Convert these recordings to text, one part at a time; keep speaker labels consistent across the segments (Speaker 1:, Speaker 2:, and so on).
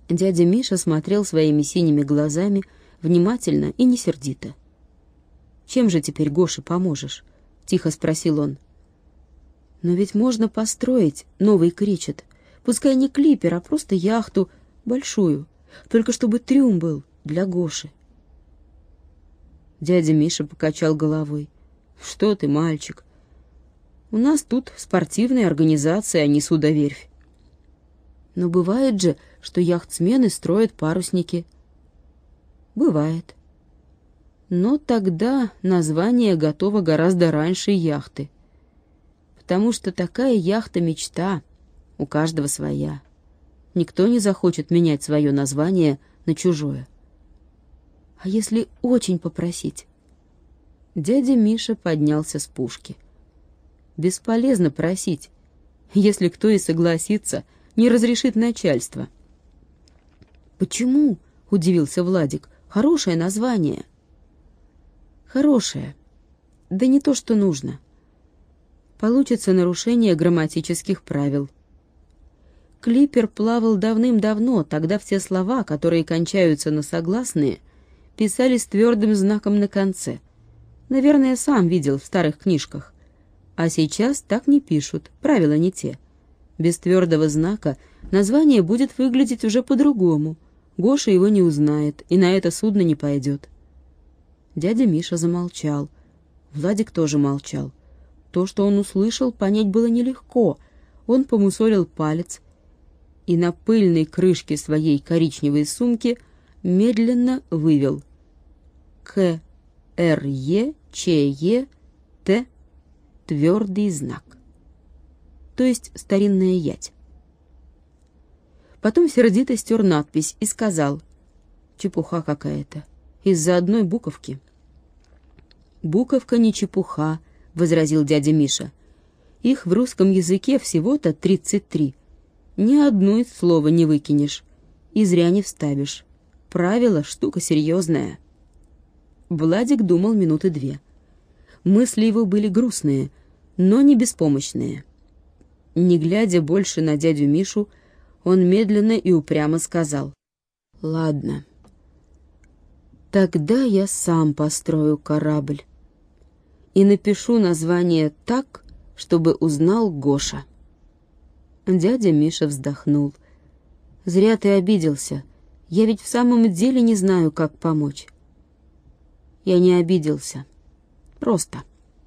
Speaker 1: Дядя Миша смотрел своими синими глазами внимательно и не сердито. «Чем же теперь Гоше поможешь?» — тихо спросил он. «Но ведь можно построить новый кречет. Пускай не клипер, а просто яхту большую, только чтобы трюм был для Гоши». Дядя Миша покачал головой. «Что ты, мальчик? У нас тут спортивная организация, а не судоверфь. Но бывает же, что яхтсмены строят парусники». «Бывает. Но тогда название готово гораздо раньше яхты. Потому что такая яхта-мечта у каждого своя. Никто не захочет менять свое название на чужое. А если очень попросить?» Дядя Миша поднялся с пушки. «Бесполезно просить. Если кто и согласится, не разрешит начальство». «Почему?» — удивился Владик. «Хорошее название». «Хорошее. Да не то, что нужно. Получится нарушение грамматических правил. Клипер плавал давным-давно, тогда все слова, которые кончаются на согласные, писали с твердым знаком на конце. Наверное, сам видел в старых книжках. А сейчас так не пишут, правила не те. Без твердого знака название будет выглядеть уже по-другому. Гоша его не узнает и на это судно не пойдет». Дядя Миша замолчал. Владик тоже молчал. То, что он услышал, понять было нелегко. Он помусолил палец и на пыльной крышке своей коричневой сумки медленно вывел К-Р-Е-Ч-Е-Т твердый знак. То есть старинная ять. Потом сердито стер надпись и сказал: «Чепуха какая-то. Из-за одной буковки». «Буковка не чепуха», — возразил дядя Миша. «Их в русском языке всего-то 33. Ни одно слова не выкинешь и зря не вставишь. Правило — штука серьезная». Владик думал минуты 2. Мысли его были грустные, но не беспомощные. Не глядя больше на дядю Мишу, он медленно и упрямо сказал: «Ладно, тогда я сам построю корабль и напишу название так, чтобы узнал Гоша». Дядя Миша вздохнул. «Зря ты обиделся. Я ведь в самом деле не знаю, как помочь». «Я не обиделся. Просто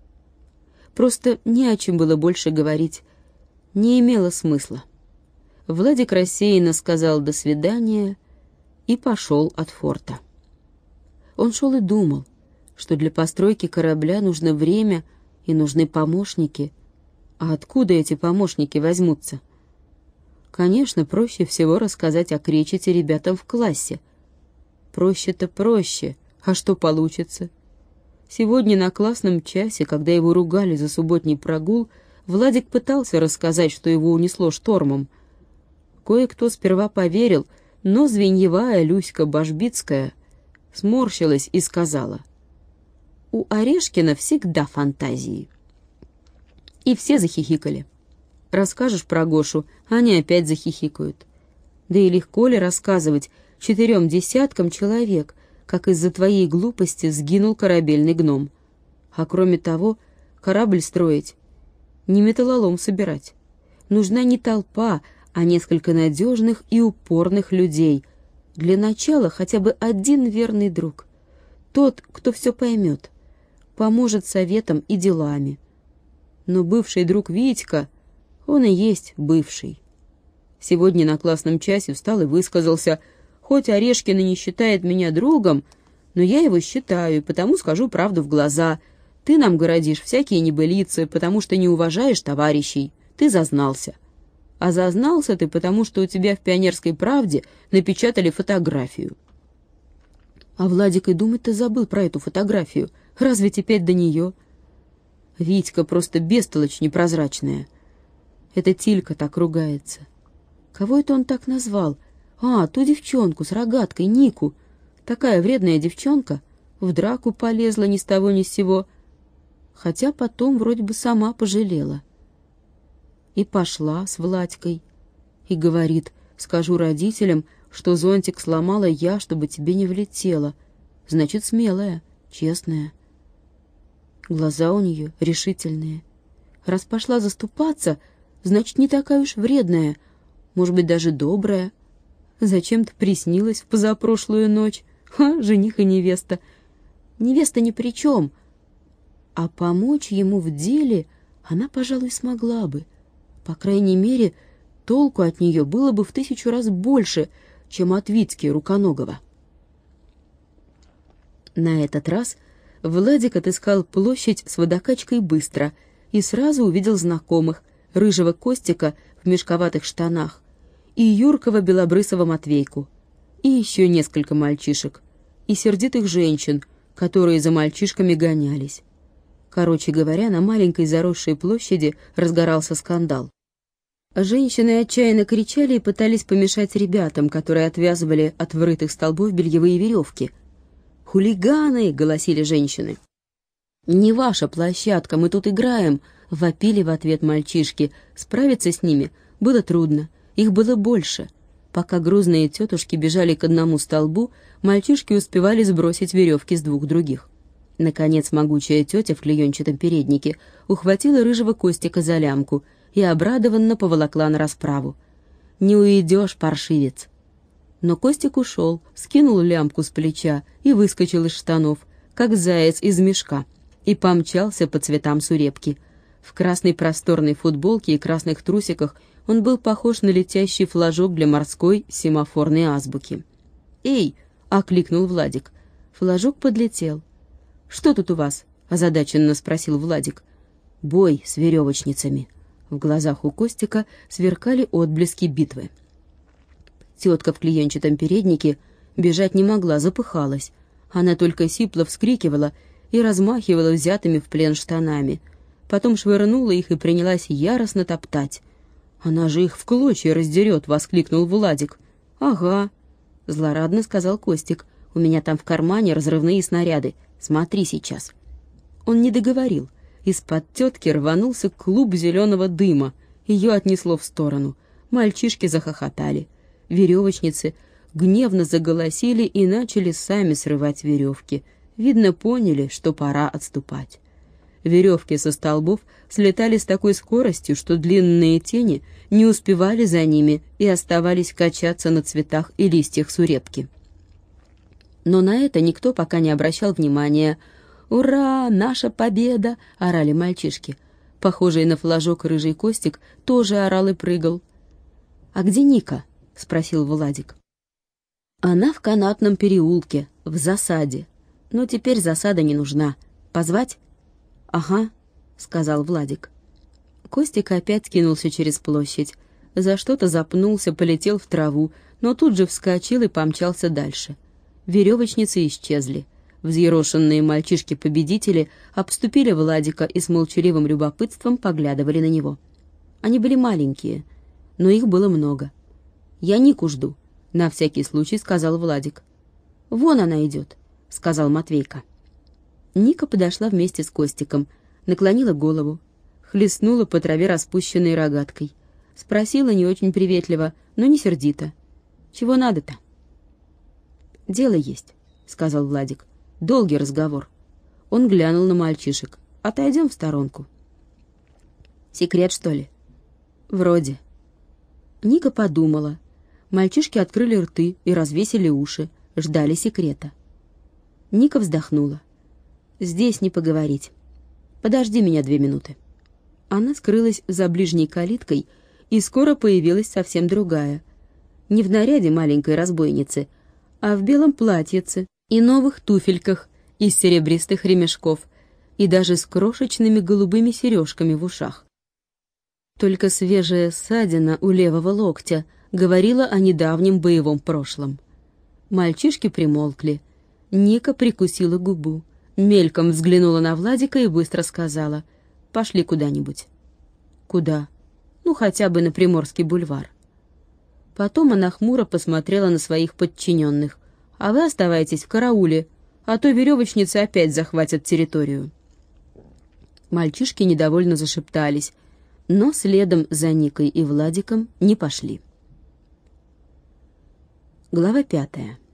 Speaker 1: не о чем было больше говорить. Не имело смысла». Владик рассеянно сказал «до свидания» и пошел от форта. Он шел и думал, что для постройки корабля нужно время и нужны помощники. А откуда эти помощники возьмутся? Конечно, проще всего рассказать о кречете ребятам в классе. Проще-то проще, а что получится? Сегодня на классном часе, когда его ругали за субботний прогул, Владик пытался рассказать, что его унесло штормом. Кое-кто сперва поверил, но звеньевая Люська Башбицкая сморщилась и сказала: «У Орешкина всегда фантазии». И все захихикали. Расскажешь про Гошу, они опять захихикают. Да и легко ли рассказывать 4 десяткам человек, как из-за твоей глупости сгинул корабельный гном? А кроме того, корабль строить — не металлолом собирать. Нужна не толпа, а несколько надежных и упорных людей. Для начала хотя бы один верный друг. Тот, кто все поймет, поможет советом и делами. Но бывший друг Витька, он и есть бывший. Сегодня на классном часе встал и высказался: «Хоть Орешкин и не считает меня другом, но я его считаю, и потому скажу правду в глаза. Ты нам городишь всякие небылицы, потому что не уважаешь товарищей. Ты зазнался. А зазнался ты, потому что у тебя в «Пионерской правде» напечатали фотографию». А Владик и думать-то забыл про эту фотографию. Разве теперь до нее? Витька просто бестолочь непрозрачная. Это Тилька так ругается. Кого это он так назвал? А, ту девчонку с рогаткой, Нику. Такая вредная девчонка. В драку полезла ни с того ни с сего. Хотя потом вроде бы сама пожалела. И пошла с Владькой. И говорит: скажу родителям, что зонтик сломала я, чтобы тебе не влетело. Значит, смелая, честная. Глаза у нее решительные. Раз пошла заступаться, значит, не такая уж вредная, может быть, даже добрая. Зачем-то приснилась в позапрошлую ночь. Ха, жених и невеста. Невеста ни при чем. А помочь ему в деле она, пожалуй, смогла бы. По крайней мере, толку от нее было бы в 1000 раз больше, чем от Витьки Руконогова. На этот раз Владик отыскал площадь с водокачкой быстро и сразу увидел знакомых: рыжего Костика в мешковатых штанах и юркого белобрысого Матвейку, и еще несколько мальчишек, и сердитых женщин, которые за мальчишками гонялись. Короче говоря, на маленькой заросшей площади разгорался скандал. Женщины отчаянно кричали и пытались помешать ребятам, которые отвязывали от врытых столбов бельевые веревки. «Хулиганы!» — голосили женщины. «Не ваша площадка, мы тут играем!» — вопили в ответ мальчишки. Справиться с ними было трудно, их было больше. Пока грузные тетушки бежали к одному столбу, мальчишки успевали сбросить веревки с 2 других. Наконец могучая тетя в клеенчатом переднике ухватила рыжего Костика за лямку и обрадованно поволокла на расправу. «Не уйдешь, паршивец!» Но Костик ушел, скинул лямку с плеча и выскочил из штанов, как заяц из мешка, и помчался по цветам Сурепки. В красной просторной футболке и красных трусиках он был похож на летящий флажок для морской семафорной азбуки. «Эй!» — окликнул Владик. Флажок подлетел. «Что тут у вас?» — озадаченно спросил Владик. «Бой с веревочницами». В глазах у Костика сверкали отблески битвы. Тетка в клеенчатом переднике бежать не могла, запыхалась. Она только сипло вскрикивала и размахивала взятыми в плен штанами. Потом швырнула их и принялась яростно топтать. «Она же их в клочья раздерет!» — воскликнул Владик. «Ага», — злорадно сказал Костик. «У меня там в кармане разрывные снаряды. Смотри сейчас». Он не договорил. Из-под тетки рванулся клуб зеленого дыма. Ее отнесло в сторону. Мальчишки захохотали. Веревочницы гневно заголосили и начали сами срывать веревки. Видно, поняли, что пора отступать. Веревки со столбов слетали с такой скоростью, что длинные тени не успевали за ними и оставались качаться на цветах и листьях сурепки. Но на это никто пока не обращал внимания. «Ура! Наша победа!» — орали мальчишки. Похожий на флажок рыжий Костик тоже орал и прыгал. «А где Ника?» — спросил Владик. «Она в канатном переулке, в засаде. Но теперь засада не нужна. Позвать?» «Ага», — сказал Владик. Костик опять кинулся через площадь. За что-то запнулся, полетел в траву, но тут же вскочил и помчался дальше. Веревочницы исчезли. Взъерошенные мальчишки-победители обступили Владика и с молчаливым любопытством поглядывали на него. Они были маленькие, но их было много. «Я Нику жду», — на всякий случай сказал Владик. «Вон она идет», — сказал Матвейка. Ника подошла вместе с Костиком, наклонила голову, хлестнула по траве распущенной рогаткой. Спросила не очень приветливо, но не сердито. «Чего надо-то?» «Дело есть», — сказал Владик. «Долгий разговор». Он глянул на мальчишек. «Отойдем в сторонку». «Секрет, что ли?» «Вроде». Ника подумала. Мальчишки открыли рты и развесили уши, ждали секрета. Ника вздохнула. «Здесь не поговорить. Подожди меня 2 минуты». Она скрылась за ближней калиткой, и скоро появилась совсем другая. Не в наряде маленькой разбойницы, а в белом платьице и новых туфельках из серебристых ремешков, и даже с крошечными голубыми сережками в ушах. Только свежая ссадина у левого локтя говорила о недавнем боевом прошлом. Мальчишки примолкли. Ника прикусила губу, мельком взглянула на Владика и быстро сказала: «Пошли куда-нибудь». «Куда?» «Ну, хотя бы на Приморский бульвар». Потом она хмуро посмотрела на своих подчиненных. «А вы оставайтесь в карауле, а то веревочницы опять захватят территорию». Мальчишки недовольно зашептались, но следом за Никой и Владиком не пошли. Глава 5.